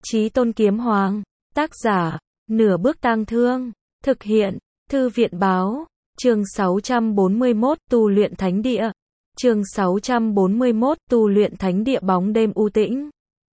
Chí Tôn Kiếm Hoàng. Tác giả, Nửa Bước Tang Thương. Thực hiện, Thư viện Báo. Chương 641, Tu luyện Thánh Địa. Chương 641, Tu luyện Thánh Địa. Bóng đêm u tĩnh.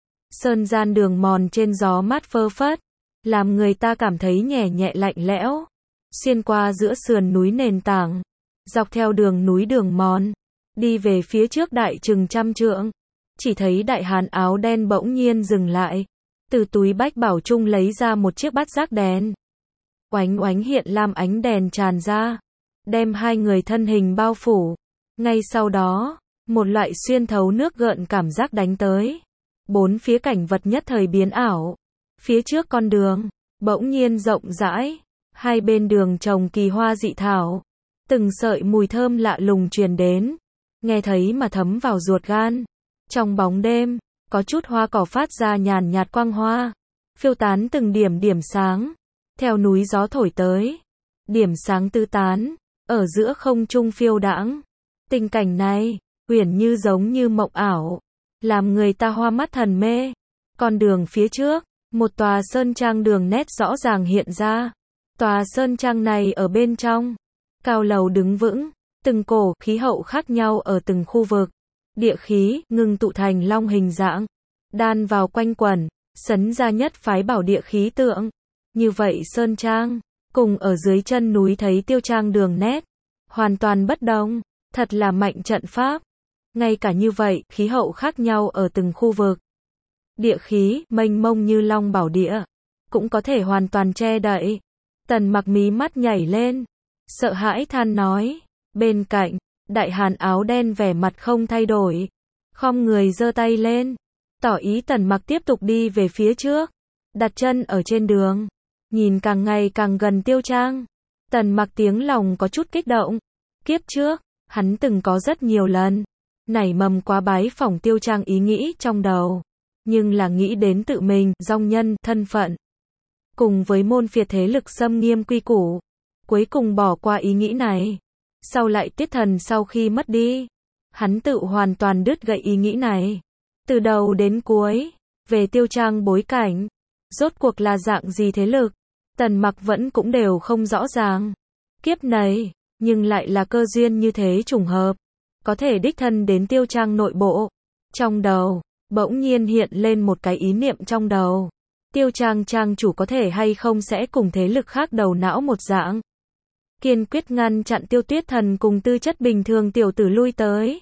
Sơn gian đường mòn trên gió mát phơ phất, làm người ta cảm thấy nhẹ nhẹ lạnh lẽo. Xuyên qua giữa sườn núi nền tảng, dọc theo đường núi đường mòn, đi về phía trước đại chừng trăm trượng. Chỉ thấy đại hán áo đen bỗng nhiên dừng lại, từ túi bách bảo trung lấy ra một chiếc bát giác đèn. Oánh oánh hiện lam ánh đèn tràn ra, đem hai người thân hình bao phủ. Ngay sau đó, một loại xuyên thấu nước gợn cảm giác đánh tới. Bốn phía cảnh vật nhất thời biến ảo. Phía trước con đường, bỗng nhiên rộng rãi, hai bên đường trồng kỳ hoa dị thảo. Từng sợi mùi thơm lạ lùng truyền đến, nghe thấy mà thấm vào ruột gan. Trong bóng đêm, có chút hoa cỏ phát ra nhàn nhạt quang hoa, phiêu tán từng điểm điểm sáng, theo núi gió thổi tới. Điểm sáng tứ tán, ở giữa không trung phiêu đãng. Tình cảnh này, uyển như giống như mộng ảo, làm người ta hoa mắt thần mê. Con đường phía trước, một tòa sơn trang đường nét rõ ràng hiện ra. Tòa sơn trang này ở bên trong, cao lầu đứng vững, từng cổ khí hậu khác nhau ở từng khu vực. Địa khí ngưng tụ thành long hình dạng, đan vào quanh quẩn, sấn ra nhất phái bảo địa khí tượng. Như vậy sơn trang, cùng ở dưới chân núi thấy tiêu trang đường nét, hoàn toàn bất đồng, thật là mạnh trận pháp. Ngay cả như vậy, khí hậu khác nhau ở từng khu vực. Địa khí, mênh mông như long bảo địa, cũng có thể hoàn toàn che đậy. Tần Mặc mí mắt nhảy lên, sợ hãi than nói. Bên cạnh, đại hán áo đen vẻ mặt không thay đổi, khom người giơ tay lên, tỏ ý Tần Mặc tiếp tục đi về phía trước. Đặt chân ở trên đường, nhìn càng ngày càng gần tiêu trang. Tần Mặc tiếng lòng có chút kích động. Kiếp trước, hắn từng có rất nhiều lần nảy mầm quá bái phỏng tiêu trang ý nghĩ trong đầu, nhưng là nghĩ đến tự mình, dòng nhân, thân phận, cùng với môn phiệt thế lực xâm nghiêm quy củ, cuối cùng bỏ qua ý nghĩ này. Sau lại Tiết Thần sau khi mất đi, hắn tự hoàn toàn đứt gậy ý nghĩ này. Từ đầu đến cuối, về tiêu trang bối cảnh, rốt cuộc là dạng gì thế lực, Tần Mặc vẫn cũng đều không rõ ràng. Kiếp này, nhưng lại là cơ duyên như thế trùng hợp, có thể đích thân đến tiêu trang nội bộ. Trong đầu, bỗng nhiên hiện lên một cái ý niệm trong đầu. Tiêu trang trang chủ có thể hay không sẽ cùng thế lực khác đầu não một dạng, kiên quyết ngăn chặn Tiêu Tuyết Thần cùng tư chất bình thường tiểu tử lui tới.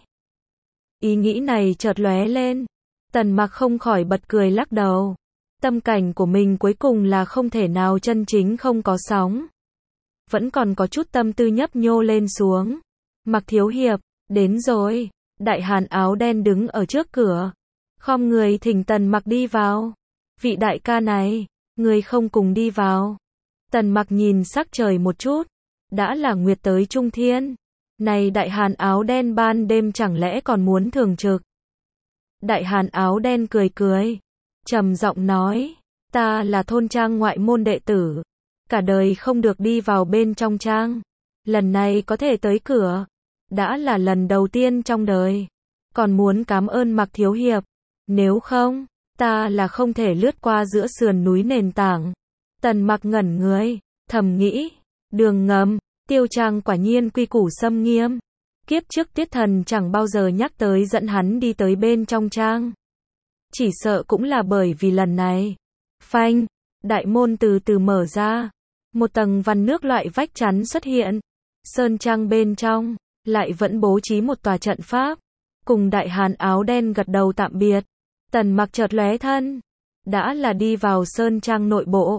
Ý nghĩ này chợt lóe lên, Tần Mặc không khỏi bật cười lắc đầu. Tâm cảnh của mình cuối cùng là không thể nào chân chính không có sóng. Vẫn còn có chút tâm tư nhấp nhô lên xuống. Mặc thiếu hiệp, đến rồi. Đại hán áo đen đứng ở trước cửa, khom người thỉnh Tần Mặc đi vào. Vị đại ca này, người không cùng đi vào. Tần Mặc nhìn sắc trời một chút, đã là nguyệt tới trung thiên. Này đại hán áo đen ban đêm chẳng lẽ còn muốn thường trực? Đại hán áo đen cười cười, trầm giọng nói, ta là thôn trang ngoại môn đệ tử, cả đời không được đi vào bên trong trang. Lần này có thể tới cửa, đã là lần đầu tiên trong đời. Còn muốn cảm ơn Mặc thiếu hiệp, nếu không, ta là không thể lướt qua giữa sườn núi nền tảng. Tần Mặc ngẩn người, thầm nghĩ, đường ngầm, tiêu trang quả nhiên quy củ xâm nghiêm. Kiếp trước Tiết Thần chẳng bao giờ nhắc tới dẫn hắn đi tới bên trong trang. Chỉ sợ cũng là bởi vì lần này. Phanh, đại môn từ từ mở ra, một tầng vằn nước loại vách chắn xuất hiện. Sơn trang bên trong, lại vẫn bố trí một tòa trận pháp. Cùng đại hán áo đen gật đầu tạm biệt, Tần Mặc chợt lóe thân, đã là đi vào sơn trang nội bộ.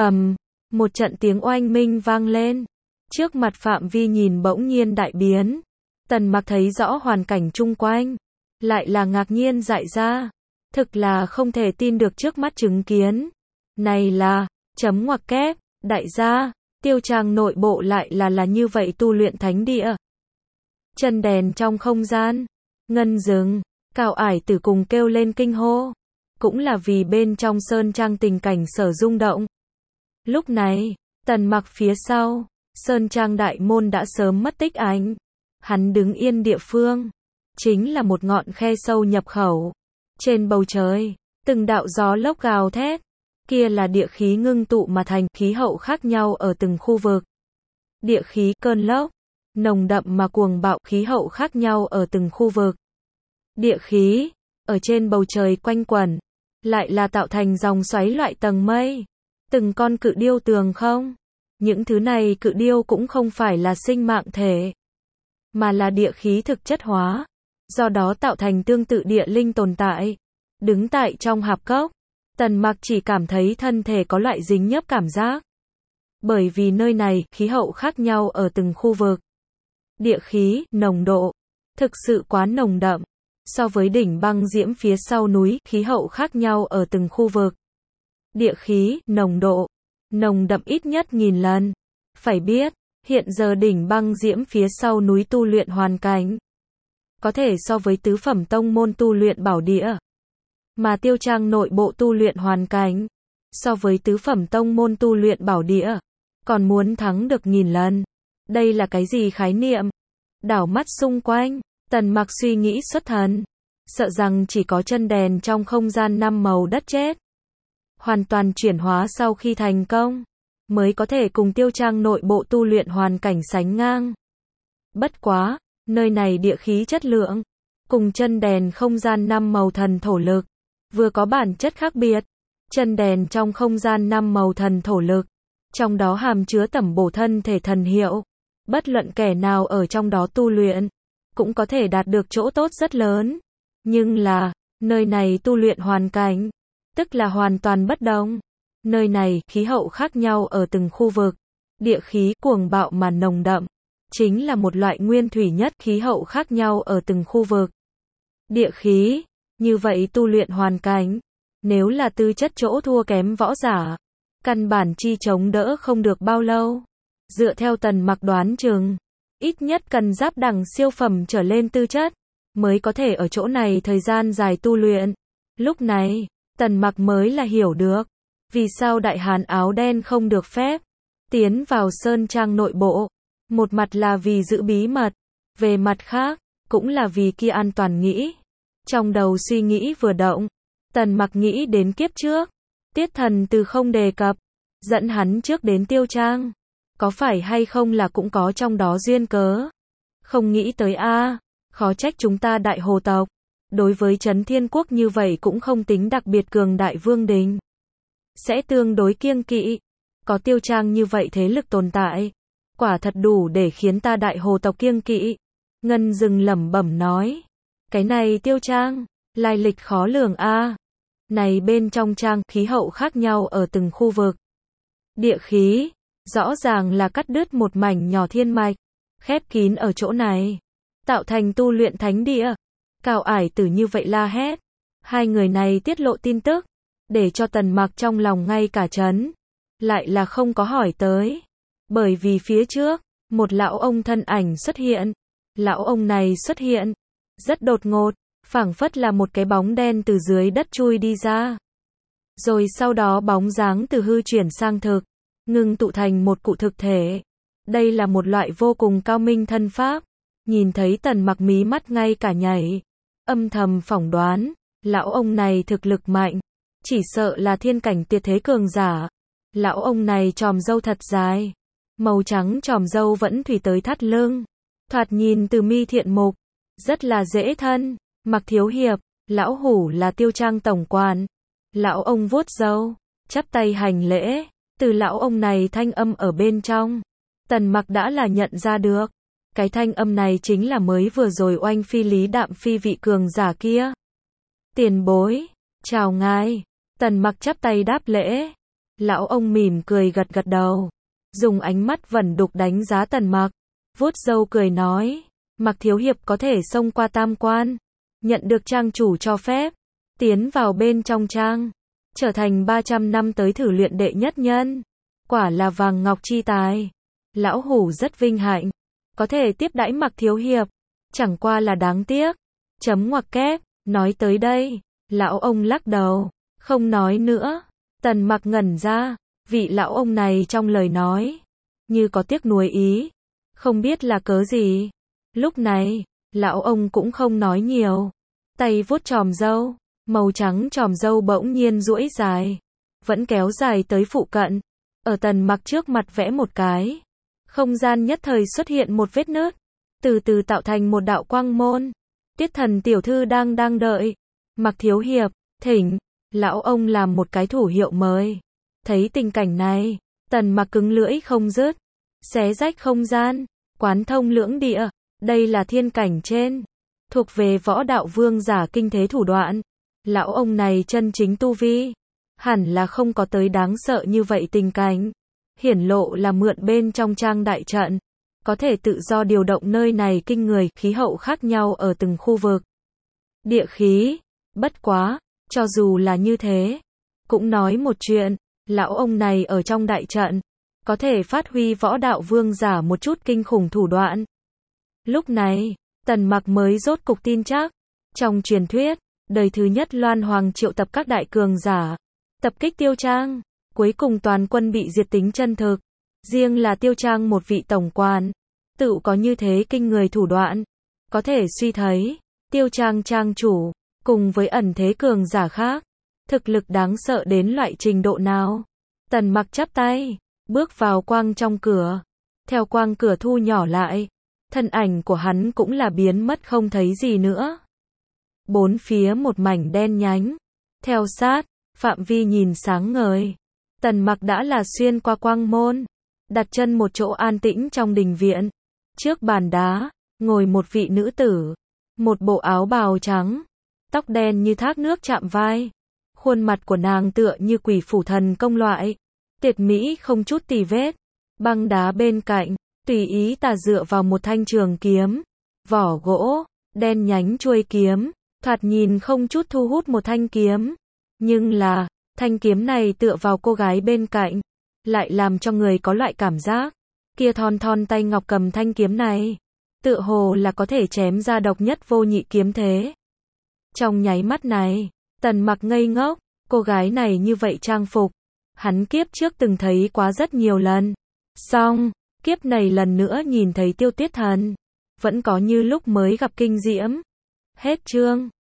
Một trận tiếng oanh minh vang lên. Trước mặt phạm vi nhìn bỗng nhiên đại biến. Tần Mặc thấy rõ hoàn cảnh chung quanh, lại là ngạc nhiên dại ra. Thực là không thể tin được trước mắt chứng kiến. Này là, chấm ngoặc kép, đại gia, tiêu trang nội bộ lại là như vậy tu luyện thánh địa. Chân đèn trong không gian, ngân rừng, Cao Ải Tử cùng kêu lên kinh hô. Cũng là vì bên trong sơn trang tình cảnh sở rung động. Lúc này, Tần Mặc phía sau, sơn trang đại môn đã sớm mất tích ảnh. Hắn đứng yên địa phương, chính là một ngọn khe sâu nhập khẩu. Trên bầu trời, Từng đạo gió lốc gào thét. Kia là địa khí ngưng tụ mà thành, khí hậu khác nhau ở từng khu vực. Địa khí cơn lốc, nồng đậm mà cuồng bạo, khí hậu khác nhau ở từng khu vực. Địa khí, ở trên bầu trời quanh quẩn, lại là tạo thành dòng xoáy loại tầng mây. Từng con cự điêu tường không. Những thứ này cự điêu cũng không phải là sinh mạng thể, mà là địa khí thực chất hóa, do đó tạo thành tương tự địa linh tồn tại. Đứng tại trong hạp cốc, Tần Mặc chỉ cảm thấy thân thể có loại dính nhấp cảm giác. Bởi vì nơi này, khí hậu khác nhau ở từng khu vực. Địa khí, nồng độ, thực sự quá nồng đậm. So với đỉnh băng diễm phía sau núi, khí hậu khác nhau ở từng khu vực. Địa khí, nồng độ, nồng đậm ít nhất 1000 lần. Phải biết, hiện giờ đỉnh băng diễm phía sau núi tu luyện hoàn cảnh, có thể so với tứ phẩm tông môn tu luyện bảo địa. Mà Tiêu Trang nội bộ tu luyện hoàn cảnh, so với tứ phẩm tông môn tu luyện bảo địa, còn muốn thắng được 1000 lần. Đây là cái gì khái niệm? Đảo mắt xung quanh, Tần Mặc suy nghĩ xuất thần. Sợ rằng chỉ có chân đèn trong không gian 5 màu đất chết, hoàn toàn chuyển hóa sau khi thành công, mới có thể cùng Tiêu Trang nội bộ tu luyện hoàn cảnh sánh ngang. Bất quá, nơi này địa khí chất lượng, cùng chân đèn không gian 5 màu thần thổ lực, vừa có bản chất khác biệt. Chân đèn trong không gian 5 màu thần thổ lực, trong đó hàm chứa tẩm bổ thân thể thần hiệu. Bất luận kẻ nào ở trong đó tu luyện, cũng có thể đạt được chỗ tốt rất lớn. Nhưng là, nơi này tu luyện hoàn cảnh, tức là hoàn toàn bất đồng. Nơi này, khí hậu khác nhau ở từng khu vực. Địa khí cuồng bạo mà nồng đậm, chính là một loại nguyên thủy nhất, khí hậu khác nhau ở từng khu vực. Địa khí, như vậy tu luyện hoàn cảnh, nếu là tư chất chỗ thua kém võ giả, căn bản chi chống đỡ không được bao lâu. Dựa theo Tần Mặc đoán chừng, ít nhất cần giáp đẳng siêu phẩm trở lên tư chất, mới có thể ở chỗ này thời gian dài tu luyện. Lúc này, Tần Mặc mới là hiểu được, vì sao đại hán áo đen không được phép tiến vào sơn trang nội bộ. Một mặt là vì giữ bí mật, về mặt khác, cũng là vì kia an toàn nghĩ. Trong đầu suy nghĩ vừa động, Tần Mặc nghĩ đến kiếp trước, Tiết Thần từ không đề cập, dẫn hắn trước đến Tiêu Trang. Có phải hay không là cũng có trong đó duyên cớ. Không nghĩ tới khó trách chúng ta Đại Hồ tộc, đối với Trấn Thiên Quốc như vậy cũng không tính đặc biệt cường đại vương đình, sẽ tương đối kiêng kỵ. Có Tiêu Trang như vậy thế lực tồn tại, quả thật đủ để khiến ta Đại Hồ tộc kiêng kỵ. Ngân Dừng lẩm bẩm nói, cái này Tiêu Trang, lai lịch khó lường Này bên trong trang, khí hậu khác nhau ở từng khu vực. Địa khí, rõ ràng là cắt đứt một mảnh nhỏ thiên mạch, khép kín ở chỗ này, tạo thành tu luyện thánh địa. Cao Ải Tử như vậy la hét. Hai người này tiết lộ tin tức, để cho Tần Mặc trong lòng ngay cả chấn. Lại là không có hỏi tới. Bởi vì phía trước, một lão ông thân ảnh xuất hiện. Lão ông này xuất hiện rất đột ngột, phảng phất là một cái bóng đen từ dưới đất chui đi ra. Rồi sau đó bóng dáng từ hư chuyển sang thực, ngưng tụ thành một cụ thực thể. Đây là một loại vô cùng cao minh thân pháp. Nhìn thấy Tần Mặc mí mắt ngay cả nhảy, âm thầm phỏng đoán, lão ông này thực lực mạnh, chỉ sợ là thiên cảnh tuyệt thế cường giả. Lão ông này chòm râu thật dài, màu trắng chòm râu vẫn thủy tới thắt lưng, thoạt nhìn từ mi thiện mục, rất là dễ thân. Mặc Thiếu Hiệp, lão hủ là Tiêu Trang tổng quản. Lão ông vuốt râu, chắp tay hành lễ. Từ lão ông này thanh âm ở bên trong, Tần Mặc đã là nhận ra được. Cái thanh âm này chính là mới vừa rồi oanh phi Lý Đạm Phi vị cường giả kia. Tiền bối, chào ngài. Tần Mặc chắp tay đáp lễ. Lão ông mỉm cười gật gật đầu, dùng ánh mắt vẩn đục đánh giá Tần Mặc, vuốt râu cười nói, Mặc Thiếu Hiệp có thể xông qua tam quan, nhận được trang chủ cho phép, tiến vào bên trong trang, trở thành 300 năm tới thử luyện đệ nhất nhân. Quả là vàng ngọc chi tài. Lão hủ rất vinh hạnh, có thể tiếp đãi Mặc Thiếu Hiệp, chẳng qua là đáng tiếc. Chấm ngoặc kép, nói tới đây, lão ông lắc đầu, không nói nữa. Tần Mặc ngẩn ra, vị lão ông này trong lời nói, như có tiếc nuối ý, không biết là cớ gì. Lúc này, lão ông cũng không nói nhiều, tay vuốt chòm râu, màu trắng chòm râu bỗng nhiên duỗi dài, vẫn kéo dài tới phụ cận. Ở Tần Mặc trước mặt vẽ một cái, không gian nhất thời xuất hiện một vết nứt, từ từ tạo thành một đạo quang môn. Tiết Thần tiểu thư đang đợi. Mặc thiếu hiệp, thỉnh. Lão ông làm một cái thủ hiệu mời. Thấy tình cảnh này, Tần Mặc cứng lưỡi không dứt, xé rách không gian, quán thông lưỡng địa, đây là thiên cảnh trên, thuộc về võ đạo vương giả kinh thế thủ đoạn. Lão ông này chân chính tu vi, hẳn là không có tới đáng sợ như vậy tình cảnh. Hiển lộ là mượn bên trong trang đại trận, có thể tự do điều động nơi này kinh người, khí hậu khác nhau ở từng khu vực. Địa khí, bất quá, cho dù là như thế, cũng nói một chuyện, lão ông này ở trong đại trận, có thể phát huy võ đạo vương giả một chút kinh khủng thủ đoạn. Lúc này, Tần Mặc mới rốt cục tin chắc, trong truyền thuyết, đời thứ nhất Loan Hoàng triệu tập các đại cường giả, tập kích Tiêu Trang, cuối cùng toàn quân bị diệt tính chân thực. Riêng là Tiêu Trang một vị tổng quan, tự có như thế kinh người thủ đoạn, có thể suy thấy, Tiêu Trang trang chủ, cùng với ẩn thế cường giả khác, thực lực đáng sợ đến loại trình độ nào. Tần Mặc chắp tay, bước vào quang trong cửa, theo quang cửa thu nhỏ lại, thân ảnh của hắn cũng là biến mất không thấy gì nữa. Bốn phía một mảnh đen nhánh, theo sát, phạm vi nhìn sáng ngời. Tần Mặc đã là xuyên qua quang môn, đặt chân một chỗ an tĩnh trong đình viện. Trước bàn đá, ngồi một vị nữ tử, một bộ áo bào trắng, tóc đen như thác nước chạm vai. Khuôn mặt của nàng tựa như quỷ phủ thần công loại, tuyệt mỹ không chút tì vết. Băng đá bên cạnh, tùy ý tà dựa vào một thanh trường kiếm, vỏ gỗ, đen nhánh chuôi kiếm, thoạt nhìn không chút thu hút một thanh kiếm. Nhưng là, thanh kiếm này tựa vào cô gái bên cạnh, lại làm cho người có loại cảm giác, kia thon thon tay ngọc cầm thanh kiếm này, tựa hồ là có thể chém ra độc nhất vô nhị kiếm thế. Trong nháy mắt này, Tần Mặc ngây ngốc, cô gái này như vậy trang phục, hắn kiếp trước từng thấy quá rất nhiều lần. Xong, kiếp này lần nữa nhìn thấy Tiêu Tiết Thần, vẫn có như lúc mới gặp kinh diễm. Hết chương.